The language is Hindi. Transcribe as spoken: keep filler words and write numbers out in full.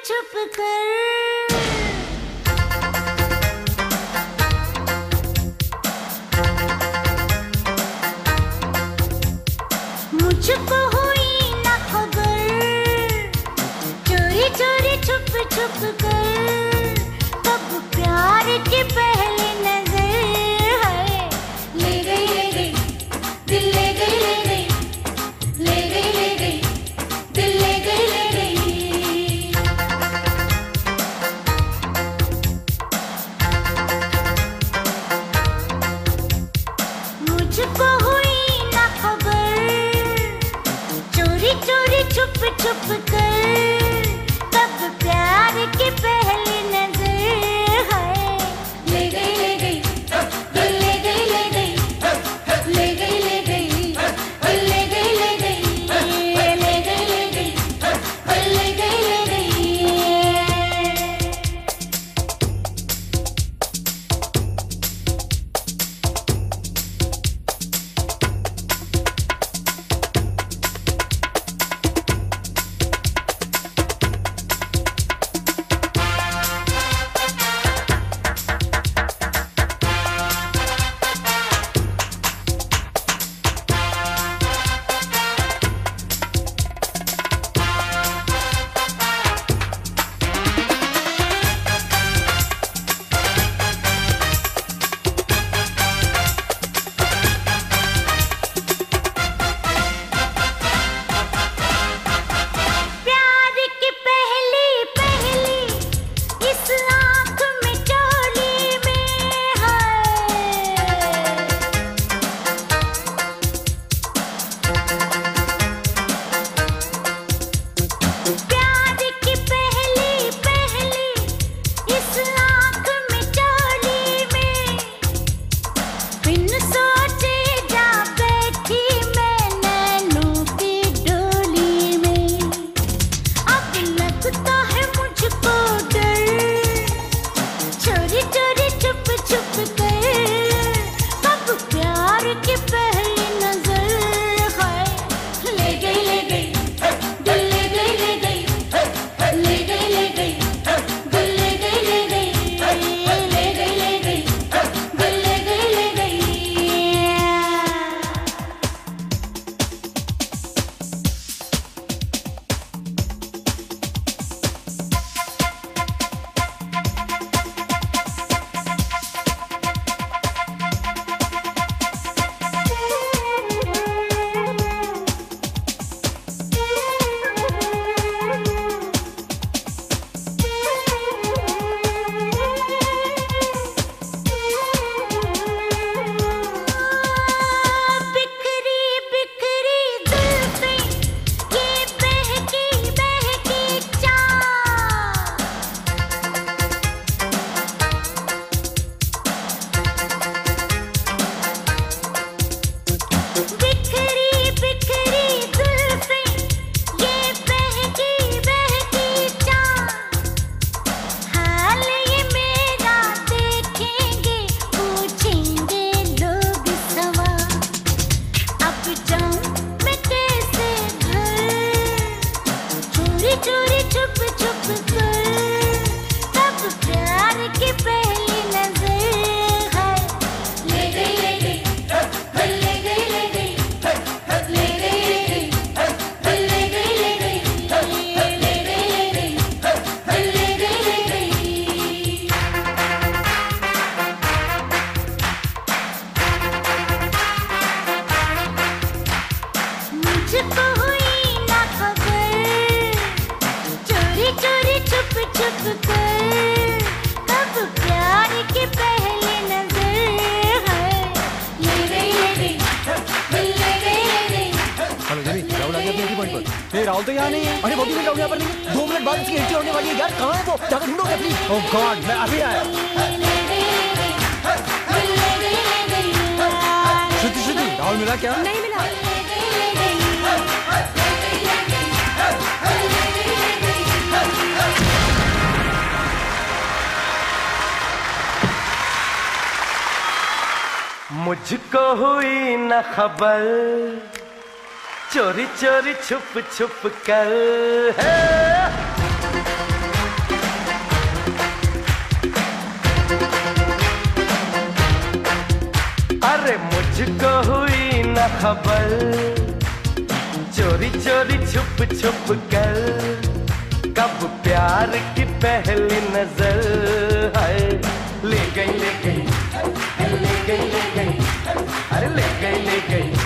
छुप कर मुझको हुई ना खबर, चोरी चोरी छुप छुप कर, कब प्यार की पहली नजर है ले गई ले गई दिल ले गई ले गई ले गई ले गई दिल ले गई ले गई। मुझको हुई ना खबर, चोरी चोरी छुप छुप कर, कब प्यार की पहली नजर है ले गई ले गई दिल ले गई ले गई ले गई ले गई दिल ले गई ले गई ले गई ले गई दिल ले गई ले गई। राहुल तो यहाँ नहीं है। अरे बॉबी राहुल यहाँ पर नहीं है। दो मिनट बाद इसकी एंट्री होने वाली है यार, कहाँ है वो? जाकर ढूंढोगे प्लीज। ओह गॉड, मैं अभी आया। श्रुति श्रुति राहुल मिला क्या? नहीं मिला। मुझको हुई न खबर, चोरी चोरी छुप छुप कर है। मुझको हुई न खबर, चोरी चोरी छुप छुप कर, कब प्यार की पहली नजर है ले गई ले गई ले गई ले गई अरे ले गई ले गई